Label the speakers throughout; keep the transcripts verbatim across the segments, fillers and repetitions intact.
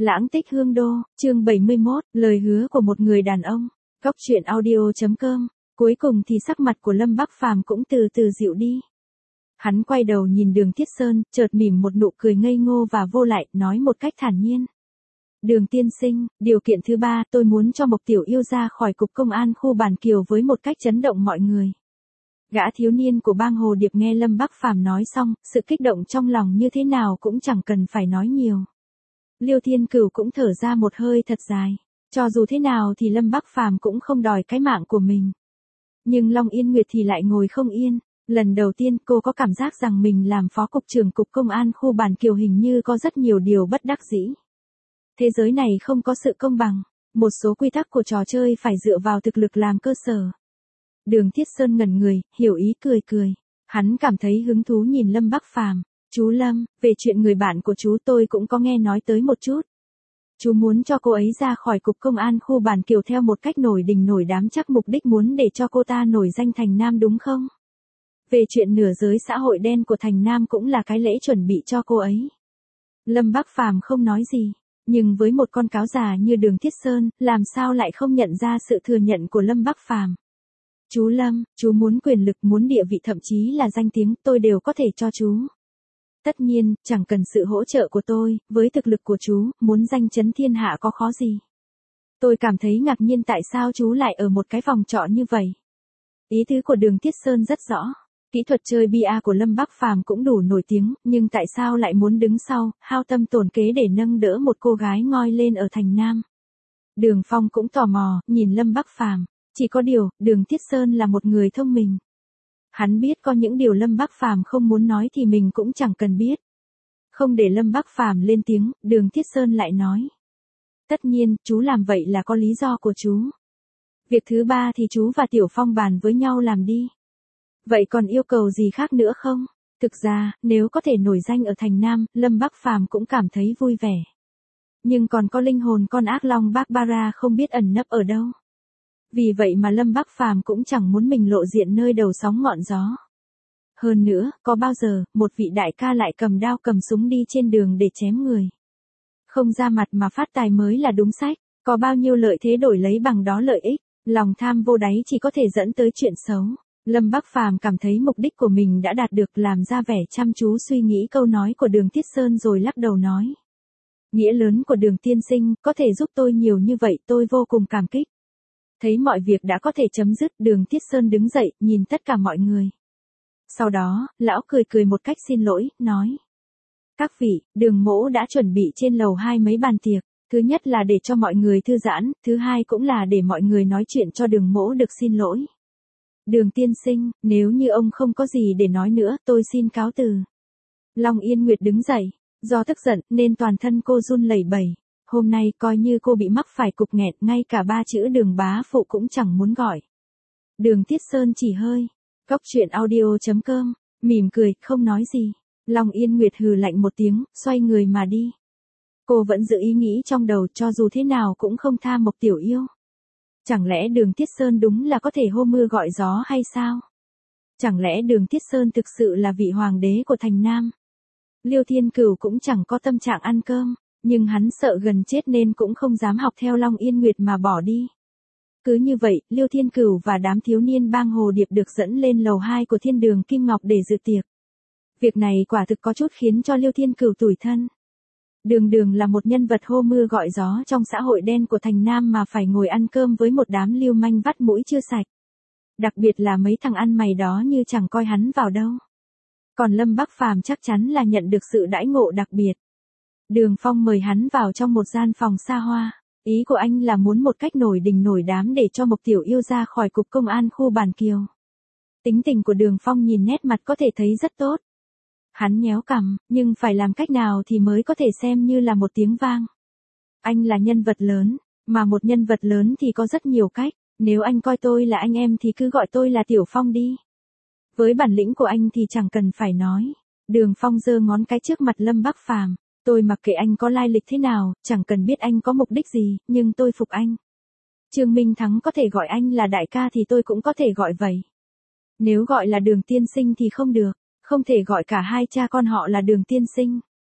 Speaker 1: Lãng tích hương đô, chương bảy mươi mốt, lời hứa của một người đàn ông. Góc truyện audio chấm com. Cuối cùng thì sắc mặt của Lâm Bắc Phàm cũng từ từ dịu đi. Hắn quay đầu nhìn Đường Thiết Sơn, chợt mỉm một nụ cười ngây ngô và vô lại, nói một cách thản nhiên. Đường tiên sinh, điều kiện thứ ba, tôi muốn cho Mộc Tiểu Yêu ra khỏi cục công an khu Bản Kiều với một cách chấn động mọi người. Gã thiếu niên của bang Hồ Điệp nghe Lâm Bắc Phàm nói xong, sự kích động trong lòng như thế nào cũng chẳng cần phải nói nhiều. Liêu Thiên Cửu cũng thở ra một hơi thật dài. Cho dù thế nào thì Lâm Bắc Phàm cũng không đòi cái mạng của mình. Nhưng Long Yên Nguyệt thì lại ngồi không yên. Lần đầu tiên cô có cảm giác rằng mình làm phó cục trưởng cục công an khu Bản Kiều hình như có rất nhiều điều bất đắc dĩ. Thế giới này không có sự công bằng. Một số quy tắc của trò chơi phải dựa vào thực lực làm cơ sở. Đường Thiết Sơn ngẩn người, hiểu ý cười cười. Hắn cảm thấy hứng thú nhìn Lâm Bắc Phàm. Chú Lâm, về chuyện người bạn của chú tôi cũng có nghe nói tới một chút. Chú muốn cho cô ấy ra khỏi cục công an khu Bản Kiều theo một cách nổi đình nổi đám, chắc mục đích muốn để cho cô ta nổi danh thành Nam đúng không? Về chuyện nửa giới xã hội đen của thành Nam cũng là cái lễ chuẩn bị cho cô ấy. Lâm Bắc Phàm không nói gì, nhưng với một con cáo già như Đường Thiết Sơn, làm sao lại không nhận ra sự thừa nhận của Lâm Bắc Phàm. Chú Lâm, chú muốn quyền lực, muốn địa vị, thậm chí là danh tiếng, tôi đều có thể cho chú. Tất nhiên, chẳng cần sự hỗ trợ của tôi, với thực lực của chú, muốn danh chấn thiên hạ có khó gì. Tôi cảm thấy ngạc nhiên tại sao chú lại ở một cái phòng trọ như vậy. Ý tứ của Đường Thiết Sơn rất rõ. Kỹ thuật chơi bia của Lâm Bắc Phàm cũng đủ nổi tiếng, nhưng tại sao lại muốn đứng sau, hao tâm tổn kế để nâng đỡ một cô gái ngoi lên ở thành Nam. Đường Phong cũng tò mò, nhìn Lâm Bắc Phàm. Chỉ có điều, Đường Thiết Sơn là một người thông minh. Hắn biết có những điều Lâm Bắc Phàm không muốn nói thì mình cũng chẳng cần biết. Không để Lâm Bắc Phàm lên tiếng, Đường Thiết Sơn lại nói. Tất nhiên, chú làm vậy là có lý do của chú. Việc thứ ba thì chú và Tiểu Phong bàn với nhau làm đi. Vậy còn yêu cầu gì khác nữa không? Thực ra, nếu có thể nổi danh ở thành Nam, Lâm Bắc Phàm cũng cảm thấy vui vẻ. Nhưng còn có linh hồn con ác long Barbara không biết ẩn nấp ở đâu. Vì vậy mà Lâm Bắc Phàm cũng chẳng muốn mình lộ diện nơi đầu sóng ngọn gió. Hơn nữa, có bao giờ, một vị đại ca lại cầm đao cầm súng đi trên đường để chém người. Không ra mặt mà phát tài mới là đúng sách, có bao nhiêu lợi thế đổi lấy bằng đó lợi ích, lòng tham vô đáy chỉ có thể dẫn tới chuyện xấu. Lâm Bắc Phàm cảm thấy mục đích của mình đã đạt được, làm ra vẻ chăm chú suy nghĩ câu nói của Đường Thiết Sơn rồi lắc đầu nói. Nghĩa lớn của Đường tiên sinh, có thể giúp tôi nhiều như vậy tôi vô cùng cảm kích. Thấy mọi việc đã có thể chấm dứt, Đường Thiết Sơn đứng dậy, nhìn tất cả mọi người. Sau đó, lão cười cười một cách xin lỗi, nói. Các vị, Đường mỗ đã chuẩn bị trên lầu hai mấy bàn tiệc. Thứ nhất là để cho mọi người thư giãn, thứ hai cũng là để mọi người nói chuyện cho Đường mỗ được xin lỗi. Đường tiên sinh, nếu như ông không có gì để nói nữa, tôi xin cáo từ. Long Yên Nguyệt đứng dậy, do tức giận nên toàn thân cô run lẩy bẩy. Hôm nay coi như cô bị mắc phải cục nghẹt, ngay cả ba chữ Đường bá phụ cũng chẳng muốn gọi. Đường Thiết Sơn chỉ hơi. Góc truyện audio chấm com, mỉm cười, không nói gì. Long Yên Nguyệt hừ lạnh một tiếng, xoay người mà đi. Cô vẫn giữ ý nghĩ trong đầu, cho dù thế nào cũng không tha Mộc Tiểu Yêu. Chẳng lẽ Đường Thiết Sơn đúng là có thể hô mưa gọi gió hay sao? Chẳng lẽ Đường Thiết Sơn thực sự là vị hoàng đế của thành Nam? Liêu Thiên Cửu cũng chẳng có tâm trạng ăn cơm, nhưng hắn sợ gần chết nên cũng không dám học theo Long Yên Nguyệt mà bỏ đi. Cứ như vậy, Liêu Thiên Cửu và đám thiếu niên bang Hồ Điệp được dẫn lên lầu hai của Thiên Đường Kim Ngọc để dự tiệc. Việc này quả thực có chút khiến cho Liêu Thiên Cửu tủi thân. Đường Đường là một nhân vật hô mưa gọi gió trong xã hội đen của thành Nam mà phải ngồi ăn cơm với một đám lưu manh vắt mũi chưa sạch. Đặc biệt là mấy thằng ăn mày đó như chẳng coi hắn vào đâu. Còn Lâm Bắc Phàm chắc chắn là nhận được sự đãi ngộ đặc biệt. Đường Phong mời hắn vào trong một gian phòng xa hoa. Ý của anh là muốn một cách nổi đình nổi đám để cho Mộc Tiểu Yêu ra khỏi cục công an khu Bản Kiều. Tính tình của Đường Phong nhìn nét mặt có thể thấy rất tốt. Hắn nhéo cằm, nhưng phải làm cách nào thì mới có thể xem như là một tiếng vang. Anh là nhân vật lớn, mà một nhân vật lớn thì có rất nhiều cách, nếu anh coi tôi là anh em thì cứ gọi tôi là Tiểu Phong đi. Với bản lĩnh của anh thì chẳng cần phải nói. Đường Phong giơ ngón cái trước mặt Lâm Bắc Phàm. Tôi mặc kệ anh có lai lịch thế nào, chẳng cần biết anh có mục đích gì, nhưng tôi phục anh. Trương Minh Thắng có thể gọi anh là đại ca thì tôi cũng có thể gọi vậy. Nếu gọi là Đường tiên sinh thì không được. Không thể gọi cả hai cha con họ là Đường tiên sinh.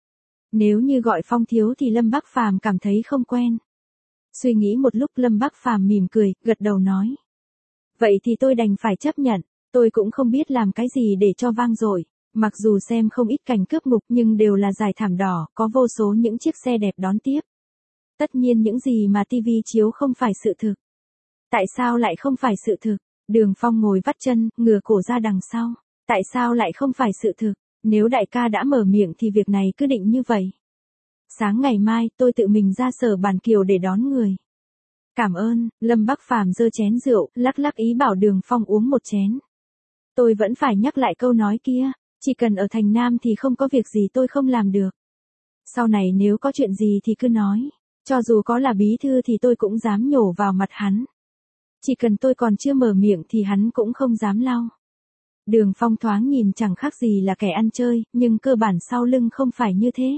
Speaker 1: Nếu như gọi Phong thiếu thì Lâm Bắc Phàm cảm thấy không quen. Suy nghĩ một lúc Lâm Bắc Phàm mỉm cười, gật đầu nói. Vậy thì tôi đành phải chấp nhận, tôi cũng không biết làm cái gì để cho vang dội. Mặc dù xem không ít cảnh cướp ngục nhưng đều là dải thảm đỏ, có vô số những chiếc xe đẹp đón tiếp. Tất nhiên những gì mà tivi chiếu không phải sự thực. Tại sao lại không phải sự thực? Đường Phong ngồi vắt chân, ngửa cổ ra đằng sau. Tại sao lại không phải sự thực? Nếu đại ca đã mở miệng thì việc này cứ định như vậy. Sáng ngày mai tôi tự mình ra Sở Bản Kiều để đón người. Cảm ơn, Lâm Bắc Phàm giơ chén rượu, lắc lắc ý bảo Đường Phong uống một chén. Tôi vẫn phải nhắc lại câu nói kia, chỉ cần ở thành Nam thì không có việc gì tôi không làm được. Sau này nếu có chuyện gì thì cứ nói, cho dù có là bí thư thì tôi cũng dám nhổ vào mặt hắn. Chỉ cần tôi còn chưa mở miệng thì hắn cũng không dám lau. Đường Phong thoáng nhìn chẳng khác gì là kẻ ăn chơi, nhưng cơ bản sau lưng không phải như thế.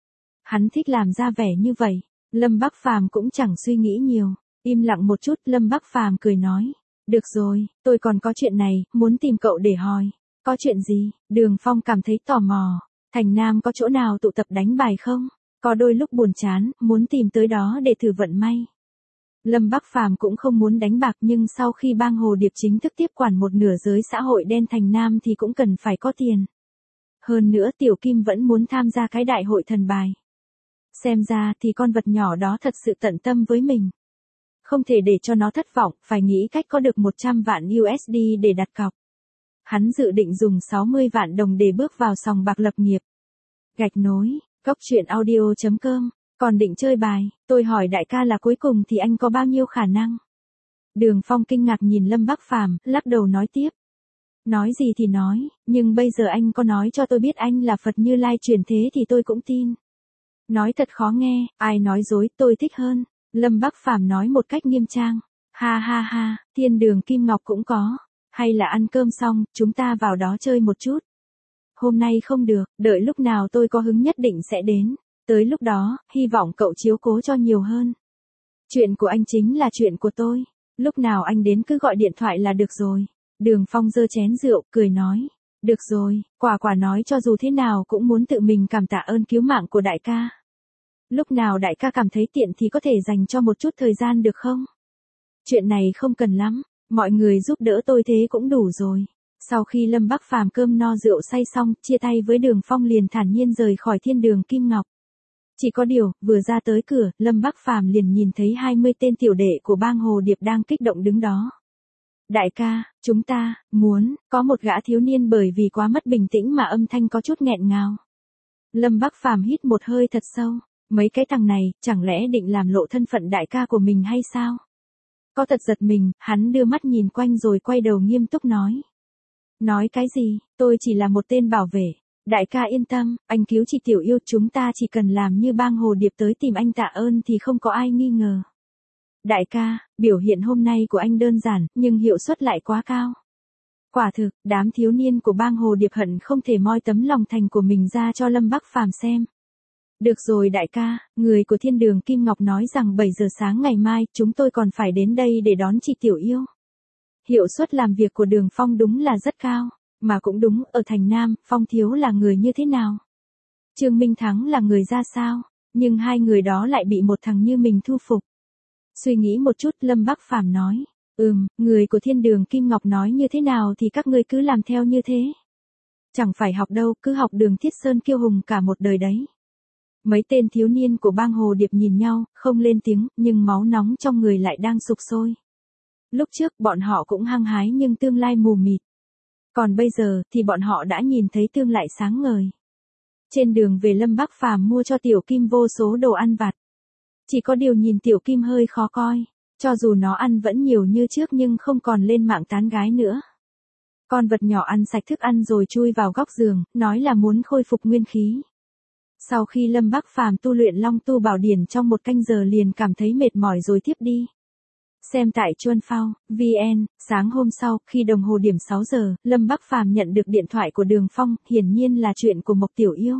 Speaker 1: Hắn thích làm ra vẻ như vậy. Lâm Bắc Phàm cũng chẳng suy nghĩ nhiều, im lặng một chút, Lâm Bắc Phàm cười nói, được rồi, tôi còn có chuyện này, muốn tìm cậu để hỏi. Có chuyện gì? Đường Phong cảm thấy tò mò. Thành Nam có chỗ nào tụ tập đánh bài không? Có đôi lúc buồn chán, muốn tìm tới đó để thử vận may. Lâm Bắc Phàm cũng không muốn đánh bạc nhưng sau khi bang Hồ Điệp chính thức tiếp quản một nửa giới xã hội đen Thành Nam thì cũng cần phải có tiền. Hơn nữa Tiểu Kim vẫn muốn tham gia cái đại hội thần bài. Xem ra thì con vật nhỏ đó thật sự tận tâm với mình. Không thể để cho nó thất vọng, phải nghĩ cách có được một trăm vạn u ét đê để đặt cọc. Hắn dự định dùng sáu mươi vạn đồng để bước vào sòng bạc lập nghiệp. Gạch nối, Cốc truyện audio chấm com, còn định chơi bài, tôi hỏi đại ca là cuối cùng thì anh có bao nhiêu khả năng? Đường Phong kinh ngạc nhìn Lâm Bắc Phàm, lắc đầu nói tiếp. Nói gì thì nói, nhưng bây giờ anh có nói cho tôi biết anh là Phật Như Lai truyền thế thì tôi cũng tin. Nói thật khó nghe, ai nói dối, tôi thích hơn. Lâm Bắc Phàm nói một cách nghiêm trang. Ha ha ha, thiên đường Kim Ngọc cũng có. Hay là ăn cơm xong, chúng ta vào đó chơi một chút. Hôm nay không được, đợi lúc nào tôi có hứng nhất định sẽ đến. Tới lúc đó, hy vọng cậu chiếu cố cho nhiều hơn. Chuyện của anh chính là chuyện của tôi. Lúc nào anh đến cứ gọi điện thoại là được rồi. Đường Phong giơ chén rượu, cười nói. Được rồi, Quả Quả nói cho dù thế nào cũng muốn tự mình cảm tạ ơn cứu mạng của đại ca. Lúc nào đại ca cảm thấy tiện thì có thể dành cho một chút thời gian được không? Chuyện này không cần lắm, mọi người giúp đỡ tôi thế cũng đủ rồi. Sau khi Lâm Bắc Phàm cơm no rượu say xong, chia tay với Đường Phong liền thản nhiên rời khỏi thiên đường Kim Ngọc. Chỉ có điều, vừa ra tới cửa, Lâm Bắc Phàm liền nhìn thấy hai mươi tên tiểu đệ của bang Hồ Điệp đang kích động đứng đó. Đại ca, chúng ta, muốn, có một gã thiếu niên bởi vì quá mất bình tĩnh mà âm thanh có chút nghẹn ngào. Lâm Bắc Phàm hít một hơi thật sâu, mấy cái thằng này, chẳng lẽ định làm lộ thân phận đại ca của mình hay sao? Có thật giật mình, hắn đưa mắt nhìn quanh rồi quay đầu nghiêm túc nói. Nói cái gì, tôi chỉ là một tên bảo vệ. Đại ca yên tâm, anh cứu chị Tiểu Yêu, chúng ta chỉ cần làm như bang Hồ Điệp tới tìm anh tạ ơn thì không có ai nghi ngờ. Đại ca, biểu hiện hôm nay của anh đơn giản, nhưng hiệu suất lại quá cao. Quả thực, đám thiếu niên của bang Hồ Điệp hận không thể moi tấm lòng thành của mình ra cho Lâm Bắc Phàm xem. Được rồi đại ca, người của thiên đường Kim Ngọc nói rằng bảy giờ sáng ngày mai, chúng tôi còn phải đến đây để đón chị Tiểu Yêu. Hiệu suất làm việc của Đường Phong đúng là rất cao, mà cũng đúng, ở thành Nam, Phong thiếu là người như thế nào? Trương Minh Thắng là người ra sao? Nhưng hai người đó lại bị một thằng như mình thu phục. Suy nghĩ một chút, Lâm Bắc Phàm nói, ừm, người của thiên đường Kim Ngọc nói như thế nào thì các ngươi cứ làm theo như thế. Chẳng phải học đâu, cứ học Đường Thiết Sơn kiêu hùng cả một đời đấy. Mấy tên thiếu niên của bang Hồ Điệp nhìn nhau, không lên tiếng, nhưng máu nóng trong người lại đang sục sôi. Lúc trước bọn họ cũng hăng hái nhưng tương lai mù mịt. Còn bây giờ thì bọn họ đã nhìn thấy tương lai sáng ngời. Trên đường về Lâm Bắc Phàm mua cho Tiểu Kim vô số đồ ăn vặt. Chỉ có điều nhìn Tiểu Kim hơi khó coi. Cho dù nó ăn vẫn nhiều như trước nhưng không còn lên mạng tán gái nữa. Con vật nhỏ ăn sạch thức ăn rồi chui vào góc giường, nói là muốn khôi phục nguyên khí. Sau khi Lâm Bắc Phàm tu luyện Long Tu Bảo Điển trong một canh giờ liền cảm thấy mệt mỏi rồi tiếp đi. Xem tại Chuan Phao, vê en, sáng hôm sau, khi đồng hồ điểm sáu giờ, Lâm Bắc Phàm nhận được điện thoại của Đường Phong, hiển nhiên là chuyện của Mộc Tiểu Yêu.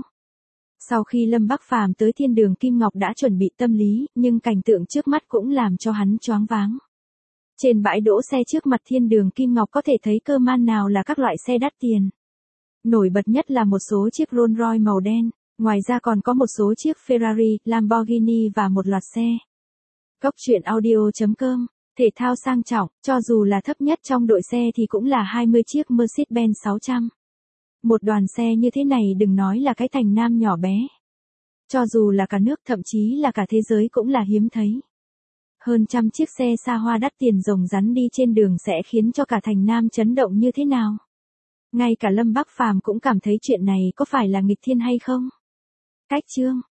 Speaker 1: Sau khi Lâm Bắc Phàm tới thiên đường Kim Ngọc đã chuẩn bị tâm lý, nhưng cảnh tượng trước mắt cũng làm cho hắn choáng váng. Trên bãi đỗ xe trước mặt thiên đường Kim Ngọc có thể thấy cơ man nào là các loại xe đắt tiền. Nổi bật nhất là một số chiếc Rolls Royce màu đen, Ngoài ra còn có một số chiếc Ferrari, Lamborghini và một loạt xe. Cốc truyện audio chấm com, thể thao sang trọng, cho dù là thấp nhất trong đội xe thì cũng là hai mươi chiếc Mercedes-Benz sáu trăm. Một đoàn xe như thế này đừng nói là cái thành Nam nhỏ bé. Cho dù là cả nước thậm chí là cả thế giới cũng là hiếm thấy. Hơn trăm chiếc xe xa hoa đắt tiền rồng rắn đi trên đường sẽ khiến cho cả thành Nam chấn động như thế nào. Ngay cả Lâm Bắc Phàm cũng cảm thấy chuyện này có phải là nghịch thiên hay không. Cách chương